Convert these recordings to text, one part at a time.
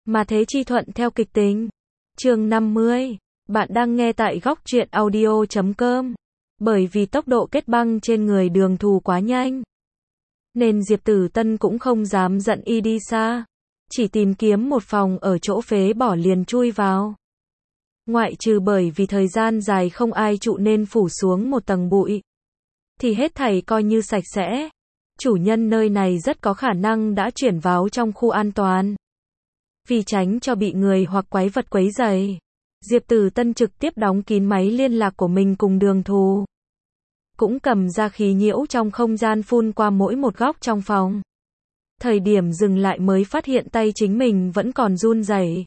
Mà thế chi thuận theo kịch tính. Chương 50. Bạn đang nghe tại góc truyện audio.com. Bởi vì tốc độ kết băng trên người Đường Thù quá nhanh, nên Diệp Tử Tân cũng không dám dẫn y đi xa. Chỉ tìm kiếm một phòng ở chỗ phế bỏ liền chui vào. Ngoại trừ bởi vì thời gian dài không ai trụ nên phủ xuống một tầng bụi, thì hết thảy coi như sạch sẽ. Chủ nhân nơi này rất có khả năng đã chuyển vào trong khu an toàn. Vì tránh cho bị người hoặc quái vật quấy rầy, Diệp Tử Tân trực tiếp đóng kín máy liên lạc của mình cùng Đường Thù. Cũng cầm ra khí nhiễu trong không gian phun qua mỗi một góc trong phòng. Thời điểm dừng lại mới phát hiện tay chính mình vẫn còn run rẩy.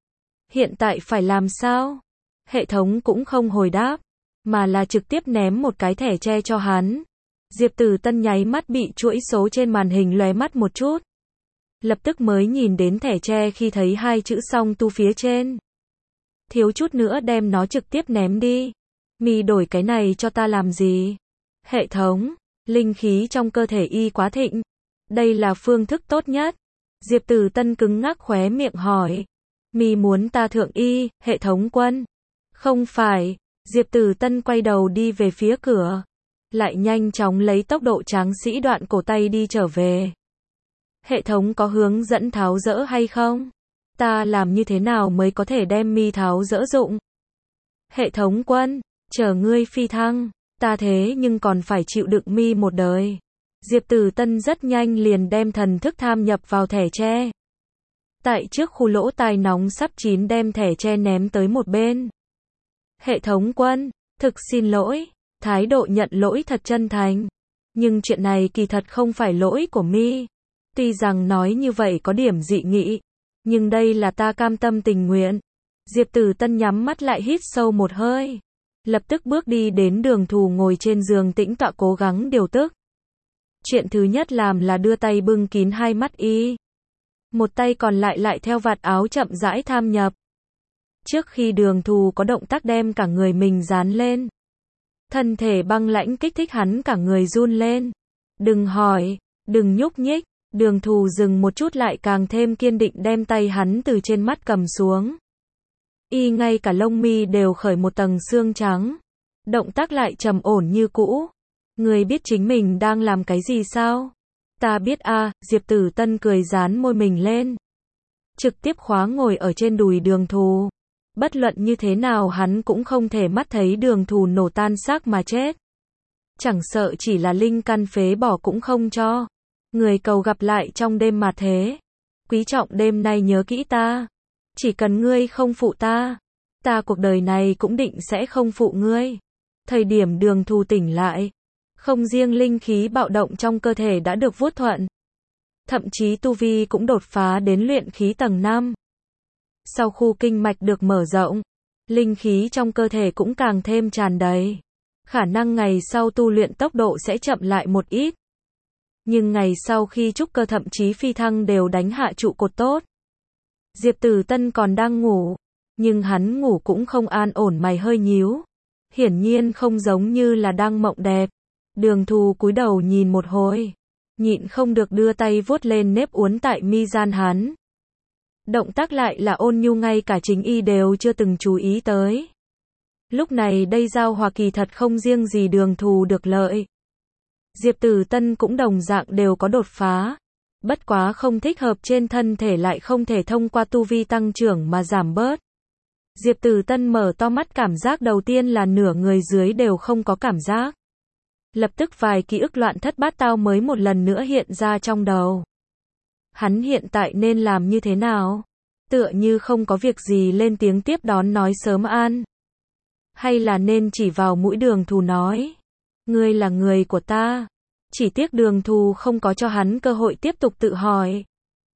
Hiện tại phải làm sao? Hệ thống cũng không hồi đáp, mà là trực tiếp ném một cái thẻ tre cho hắn. Diệp Tử Tân nháy mắt bị chuỗi số trên màn hình lóe mắt một chút. Lập tức mới nhìn đến thẻ tre khi thấy hai chữ song tu phía trên. Thiếu chút nữa đem nó trực tiếp ném đi. Mi đổi cái này cho ta làm gì? Hệ thống, linh khí trong cơ thể y quá thịnh. Đây là phương thức tốt nhất. Diệp Tử Tân cứng ngắc khóe miệng hỏi. Mi muốn ta thượng y, hệ thống quân? Không phải. Diệp Tử Tân quay đầu đi về phía cửa. Lại nhanh chóng lấy tốc độ tráng sĩ đoạn cổ tay đi trở về. Hệ thống có hướng dẫn tháo dỡ hay không? Ta làm như thế nào mới có thể đem Mi tháo dỡ dụng? Hệ thống quân, chờ ngươi phi thăng, ta thế nhưng còn phải chịu đựng Mi một đời. Diệp Tử Tân rất nhanh liền đem thần thức tham nhập vào thẻ tre. Tại trước khu lỗ tai nóng sắp chín đem thẻ tre ném tới một bên. Hệ thống quân, thực xin lỗi, thái độ nhận lỗi thật chân thành. Nhưng chuyện này kỳ thật không phải lỗi của Mi. Tuy rằng nói như vậy có điểm dị nghị, nhưng đây là ta cam tâm tình nguyện. Diệp Tử Tân nhắm mắt lại hít sâu một hơi. Lập tức bước đi đến Đường Thù ngồi trên giường tĩnh tọa cố gắng điều tức. Chuyện thứ nhất làm là đưa tay bưng kín hai mắt y. Một tay còn lại theo vạt áo chậm rãi tham nhập. Trước khi Đường Thù có động tác đem cả người mình dán lên. Thân thể băng lãnh kích thích hắn cả người run lên. Đừng hỏi, đừng nhúc nhích. Đường Thù dừng một chút lại càng thêm kiên định đem tay hắn từ trên mắt cầm xuống. Y ngay cả lông mi đều khởi một tầng xương trắng. Động tác lại trầm ổn như cũ. Người biết chính mình đang làm cái gì sao? Ta biết a. Diệp Tử Tân cười dán môi mình lên. Trực tiếp khóa ngồi ở trên đùi Đường Thù. Bất luận như thế nào hắn cũng không thể mắt thấy Đường Thù nổ tan xác mà chết. Chẳng sợ chỉ là linh căn phế bỏ cũng không cho. Người cầu gặp lại trong đêm mà thế. Quý trọng đêm nay nhớ kỹ ta. Chỉ cần ngươi không phụ ta, ta cuộc đời này cũng định sẽ không phụ ngươi. Thời điểm Đường Thù tỉnh lại, không riêng linh khí bạo động trong cơ thể đã được vuốt thuận, thậm chí tu vi cũng đột phá đến luyện khí tầng 5. Sau khu kinh mạch được mở rộng, linh khí trong cơ thể cũng càng thêm tràn đầy. Khả năng ngày sau tu luyện tốc độ sẽ chậm lại một ít. Nhưng ngày sau khi trúc cơ thậm chí phi thăng đều đánh hạ trụ cột tốt. Diệp Tử Tân còn đang ngủ, nhưng hắn ngủ cũng không an ổn, mày hơi nhíu. Hiển nhiên không giống như là đang mộng đẹp. Đường Thù cúi đầu nhìn một hồi, nhịn không được đưa tay vuốt lên nếp uốn tại mi gian hắn. Động tác lại là ôn nhu ngay cả chính y đều chưa từng chú ý tới. Lúc này đây giao hòa kỳ thật không riêng gì Đường Thù được lợi. Diệp Tử Tân cũng đồng dạng đều có đột phá. Bất quá không thích hợp trên thân thể lại không thể thông qua tu vi tăng trưởng mà giảm bớt. Diệp Tử Tân mở to mắt, cảm giác đầu tiên là nửa người dưới đều không có cảm giác. Lập tức vài ký ức loạn thất bát tao mới một lần nữa hiện ra trong đầu. Hắn hiện tại nên làm như thế nào? Tựa như không có việc gì lên tiếng tiếp đón nói sớm an. Hay là nên chỉ vào mũi Đường Thù nói. Ngươi là người của ta. Chỉ tiếc Đường Thù không có cho hắn cơ hội tiếp tục tự hỏi.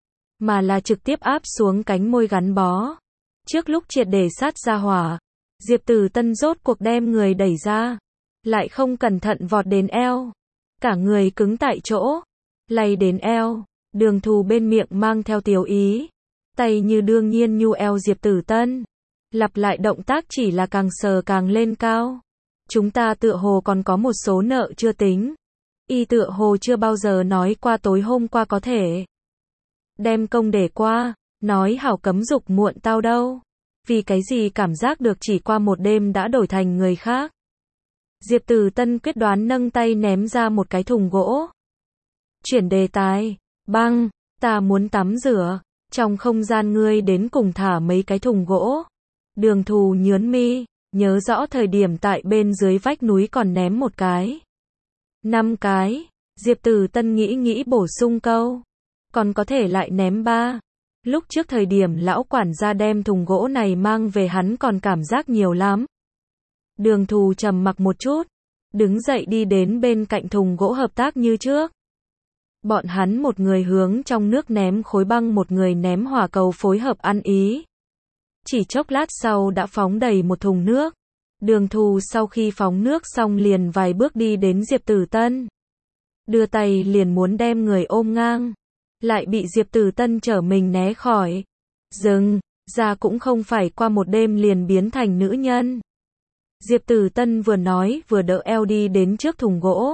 Mà là trực tiếp áp xuống cánh môi gắn bó. Trước lúc triệt để sát ra hỏa, Diệp Tử Tân rốt cuộc đem người đẩy ra. Lại không cẩn thận vọt đến eo. Cả người cứng tại chỗ. Lay đến eo. Đường Thù bên miệng mang theo tiếu ý. Tay như đương nhiên nhu eo Diệp Tử Tân. Lặp lại động tác chỉ là càng sờ càng lên cao. Chúng ta tựa hồ còn có một số nợ chưa tính. Y tựa hồ chưa bao giờ nói qua tối hôm qua có thể đem công để qua. Nói hảo cấm dục muộn tao đâu. Vì cái gì cảm giác được chỉ qua một đêm đã đổi thành người khác. Diệp Tử Tân quyết đoán nâng tay ném ra một cái thùng gỗ. Chuyển đề tài. Băng, ta muốn tắm rửa. Trong không gian ngươi đến cùng thả mấy cái thùng gỗ. Đường Thù nhớn mi, nhớ rõ thời điểm tại bên dưới vách núi còn ném một cái. 5 cái. Diệp Tử Tân nghĩ bổ sung câu. Còn có thể lại ném 3. Lúc trước thời điểm lão quản gia đem thùng gỗ này mang về hắn còn cảm giác nhiều lắm. Đường Thù trầm mặc một chút, đứng dậy đi đến bên cạnh thùng gỗ hợp tác như trước. Bọn hắn một người hướng trong nước ném khối băng, một người ném hỏa cầu, phối hợp ăn ý. Chỉ chốc lát sau đã phóng đầy một thùng nước. Đường Thù sau khi phóng nước xong liền vài bước đi đến Diệp Tử Tân. Đưa tay liền muốn đem người ôm ngang. Lại bị Diệp Tử Tân trở mình né khỏi. Dừng, ra cũng không phải qua một đêm liền biến thành nữ nhân. Diệp Tử Tân vừa nói vừa đỡ eo đi đến trước thùng gỗ.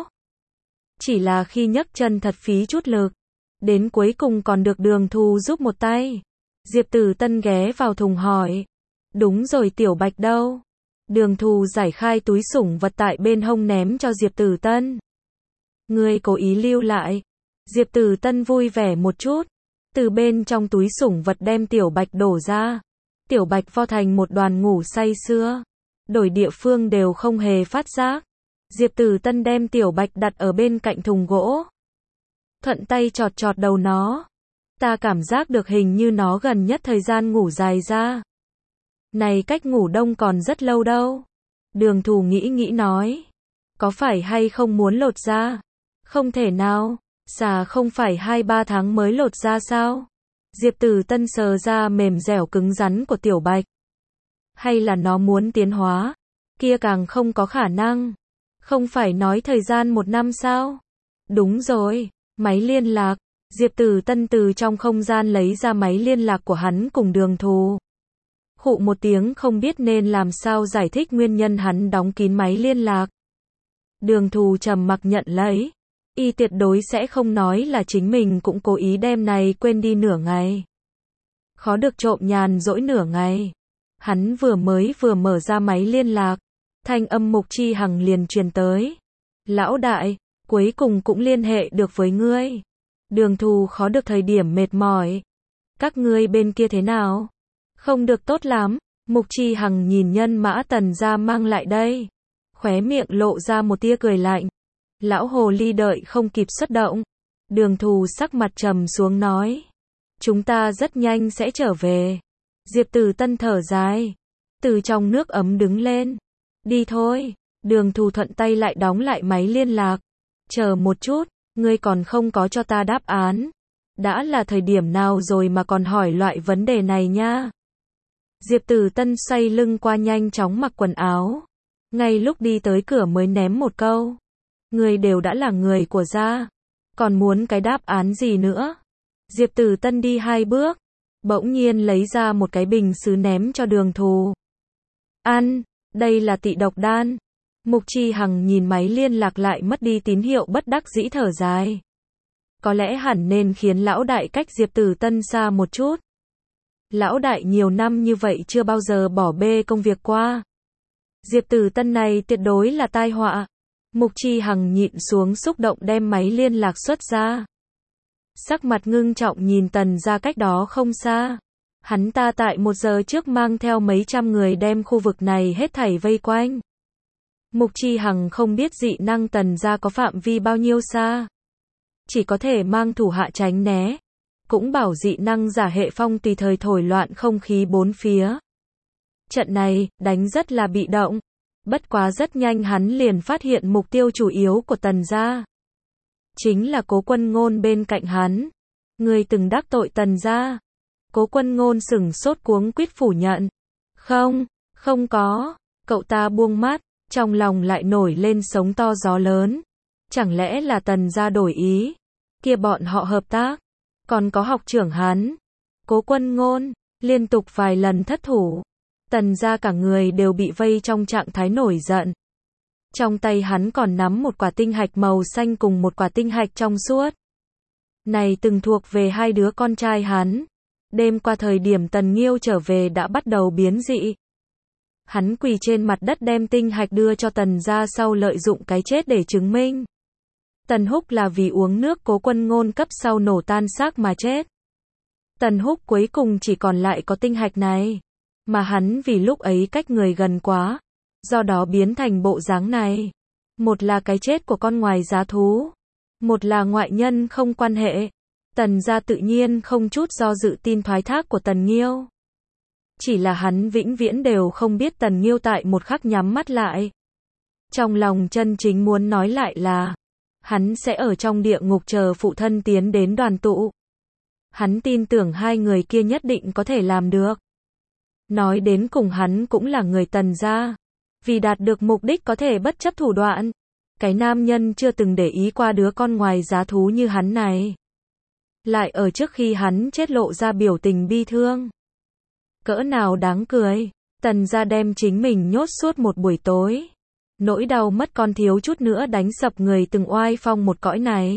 Chỉ là khi nhấc chân thật phí chút lực. Đến cuối cùng còn được Đường Thù giúp một tay. Diệp Tử Tân ghé vào thùng hỏi. Đúng rồi, Tiểu Bạch đâu? Đường Thù giải khai túi sủng vật tại bên hông ném cho Diệp Tử Tân. Ngươi cố ý lưu lại. Diệp Tử Tân vui vẻ một chút. Từ bên trong túi sủng vật đem Tiểu Bạch đổ ra. Tiểu Bạch vo thành một đoàn ngủ say sưa. Đổi địa phương đều không hề phát giác. Diệp Tử Tân đem Tiểu Bạch đặt ở bên cạnh thùng gỗ. Thuận tay chọt chọt đầu nó. Ta cảm giác được hình như nó gần nhất thời gian ngủ dài ra. Này cách ngủ đông còn rất lâu đâu. Đường Thù nghĩ nói. Có phải hay không muốn lột ra? Không thể nào. Xà không phải 2-3 tháng mới lột ra sao? Diệp Tử Tân sờ ra mềm dẻo cứng rắn của Tiểu Bạch. Hay là nó muốn tiến hóa? Kia càng không có khả năng. Không phải nói thời gian 1 năm sao? Đúng rồi, máy liên lạc. Diệp Tử Tân từ trong không gian lấy ra máy liên lạc của hắn cùng Đường Thù. Khụ một tiếng không biết nên làm sao giải thích nguyên nhân hắn đóng kín máy liên lạc. Đường Thù trầm mặc nhận lấy. Y tuyệt đối sẽ không nói là chính mình cũng cố ý đem này quên đi nửa ngày. Khó được trộm nhàn rỗi nửa ngày. Hắn vừa mở ra máy liên lạc. Thanh âm Mục Chi Hằng liền truyền tới. Lão đại, cuối cùng cũng liên hệ được với ngươi. Đường Thù khó được thời điểm mệt mỏi. Các ngươi bên kia thế nào? Không được tốt lắm. Mục Chi Hằng nhìn nhân mã Tần gia mang lại đây. Khóe miệng lộ ra một tia cười lạnh. Lão hồ ly đợi không kịp xuất động. Đường Thù sắc mặt trầm xuống nói. Chúng ta rất nhanh sẽ trở về. Diệp Tử Tân thở dài. Từ trong nước ấm đứng lên. Đi thôi. Đường Thù thuận tay lại đóng lại máy liên lạc. Chờ một chút, ngươi còn không có cho ta đáp án. Đã là thời điểm nào rồi mà còn hỏi loại vấn đề này nha. Diệp Tử Tân xoay lưng qua nhanh chóng mặc quần áo. Ngay lúc đi tới cửa mới ném một câu. Ngươi đều đã là người của gia. Còn muốn cái đáp án gì nữa? Diệp Tử Tân đi 2 bước. Bỗng nhiên lấy ra một cái bình sứ ném cho Đường Thù. Ăn, đây là tị độc đan. Mục Chi Hằng nhìn máy liên lạc lại mất đi tín hiệu bất đắc dĩ thở dài. Có lẽ hẳn nên khiến lão đại cách Diệp Tử Tân xa một chút. Lão đại nhiều năm như vậy chưa bao giờ bỏ bê công việc qua. Diệp Tử Tân này tuyệt đối là tai họa. Mục Chi Hằng nhịn xuống xúc động đem máy liên lạc xuất ra. Sắc mặt ngưng trọng nhìn Tần gia cách đó không xa. Hắn ta tại 1 giờ trước mang theo mấy trăm người đem khu vực này hết thảy vây quanh. Mục Chi Hằng không biết dị năng Tần gia có phạm vi bao nhiêu xa. Chỉ có thể mang thủ hạ tránh né. Cũng bảo dị năng giả hệ phong tùy thời thổi loạn không khí bốn phía. Trận này, đánh rất là bị động. Bất quá rất nhanh hắn liền phát hiện mục tiêu chủ yếu của Tần gia. Chính là Cố Quân Ngôn bên cạnh hắn. Người từng đắc tội Tần gia. Cố Quân Ngôn sửng sốt cuống quýt phủ nhận. Không có. Cậu ta buông mắt, trong lòng lại nổi lên sóng to gió lớn. Chẳng lẽ là Tần gia đổi ý? Kia bọn họ hợp tác. Còn có học trưởng hắn. Cố Quân Ngôn, liên tục vài lần thất thủ. Tần gia cả người đều bị vây trong trạng thái nổi giận. Trong tay hắn còn nắm một quả tinh hạch màu xanh cùng một quả tinh hạch trong suốt. Này từng thuộc về 2 đứa con trai hắn. Đêm qua thời điểm Tần Nghiêu trở về đã bắt đầu biến dị. Hắn quỳ trên mặt đất đem tinh hạch đưa cho Tần gia sau lợi dụng cái chết để chứng minh. Tần Húc là vì uống nước Cố Quân Ngôn cấp sau nổ tan xác mà chết. Tần Húc cuối cùng chỉ còn lại có tinh hạch này. Mà hắn vì lúc ấy cách người gần quá, do đó biến thành bộ dáng này. Một là cái chết của con ngoài giá thú, một là ngoại nhân không quan hệ. Tần gia tự nhiên không chút do dự tin thoái thác của Tần Nghiêu. Chỉ là hắn vĩnh viễn đều không biết Tần Nghiêu tại một khắc nhắm mắt lại. Trong lòng chân chính muốn nói lại là, hắn sẽ ở trong địa ngục chờ phụ thân tiến đến đoàn tụ. Hắn tin tưởng hai người kia nhất định có thể làm được. Nói đến cùng hắn cũng là người Tần gia. Vì đạt được mục đích có thể bất chấp thủ đoạn. Cái nam nhân chưa từng để ý qua đứa con ngoài giá thú như hắn này. Lại ở trước khi hắn chết lộ ra biểu tình bi thương. Cỡ nào đáng cười. Tần gia đem chính mình nhốt suốt một buổi tối. Nỗi đau mất con thiếu chút nữa đánh sập người từng oai phong một cõi này.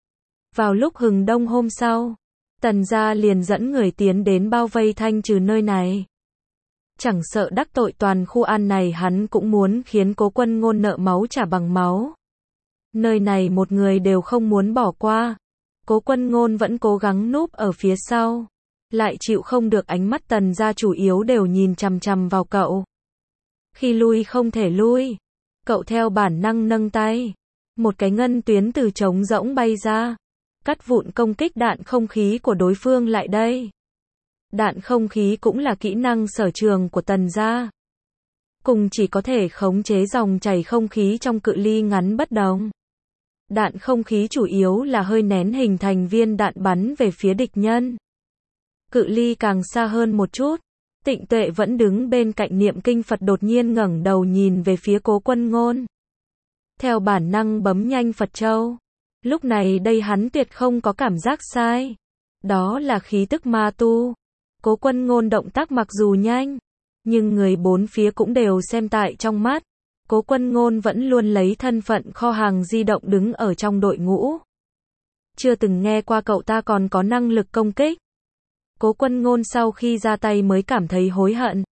Vào lúc hừng đông hôm sau, Tần gia liền dẫn người tiến đến bao vây thanh trừ nơi này. Chẳng sợ đắc tội toàn khu an này, hắn cũng muốn khiến Cố Quân Ngôn nợ máu trả bằng máu. Nơi này một người đều không muốn bỏ qua. Cố Quân Ngôn vẫn cố gắng núp ở phía sau. Lại chịu không được ánh mắt Tần gia chủ yếu đều nhìn chằm chằm vào cậu. Khi lui không thể lui, cậu theo bản năng nâng tay. Một cái ngân tuyến từ trống rỗng bay ra. Cắt vụn công kích đạn không khí của đối phương lại đây. Đạn không khí cũng là kỹ năng sở trường của Tần gia. Cùng chỉ có thể khống chế dòng chảy không khí trong cự ly ngắn bất đồng. Đạn không khí chủ yếu là hơi nén hình thành viên đạn bắn về phía địch nhân. Cự ly càng xa hơn một chút, Tịnh Tuệ vẫn đứng bên cạnh niệm kinh Phật đột nhiên ngẩng đầu nhìn về phía Cố Quân Ngôn. Theo bản năng bấm nhanh Phật châu. Lúc này đây hắn tuyệt không có cảm giác sai. Đó là khí tức ma tu. Cố Quân Ngôn động tác mặc dù nhanh, nhưng người bốn phía cũng đều xem tại trong mắt. Cố Quân Ngôn vẫn luôn lấy thân phận kho hàng di động đứng ở trong đội ngũ. Chưa từng nghe qua cậu ta còn có năng lực công kích. Cố Quân Ngôn sau khi ra tay mới cảm thấy hối hận.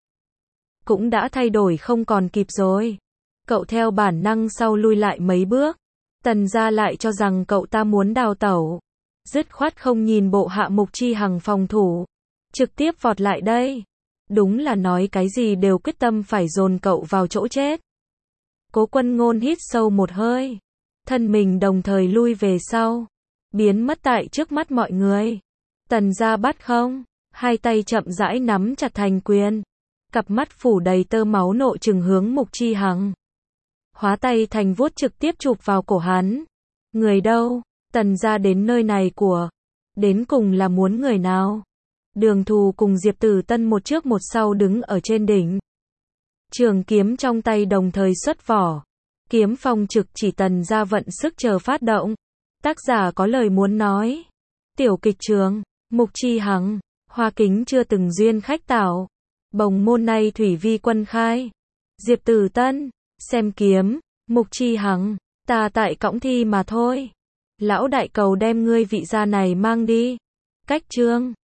Cũng đã thay đổi không còn kịp rồi. Cậu theo bản năng sau lui lại mấy bước. Tần gia lại cho rằng cậu ta muốn đào tẩu. Dứt khoát không nhìn bộ hạ Mục Chi Hằng phòng thủ. Trực tiếp vọt lại đây. Đúng là nói cái gì đều quyết tâm phải dồn cậu vào chỗ chết. Cố Quân Ngôn hít sâu một hơi. Thân mình đồng thời lui về sau. Biến mất tại trước mắt mọi người. Tần gia bắt không. Hai tay chậm rãi nắm chặt thành quyền. Cặp mắt phủ đầy tơ máu nộ trừng hướng Mục Chi Hằng. Hóa tay thành vuốt trực tiếp chụp vào cổ hắn. Người đâu? Tần gia đến nơi này của. Đến cùng là muốn người nào? Đường Thù cùng Diệp Tử Tân một trước một sau đứng ở trên đỉnh. Trường kiếm trong tay đồng thời xuất vỏ. Kiếm phong trực chỉ Tần gia vận sức chờ phát động. Tác giả có lời muốn nói. Tiểu kịch trường, Mục Chi Hằng, Hoa Kính chưa từng duyên khách tảo. Bồng môn nay thủy vi quân khai. Diệp Tử Tân, xem kiếm, Mục Chi Hằng, ta tại cõng thi mà thôi. Lão đại cầu đem ngươi vị gia này mang đi. Cách chương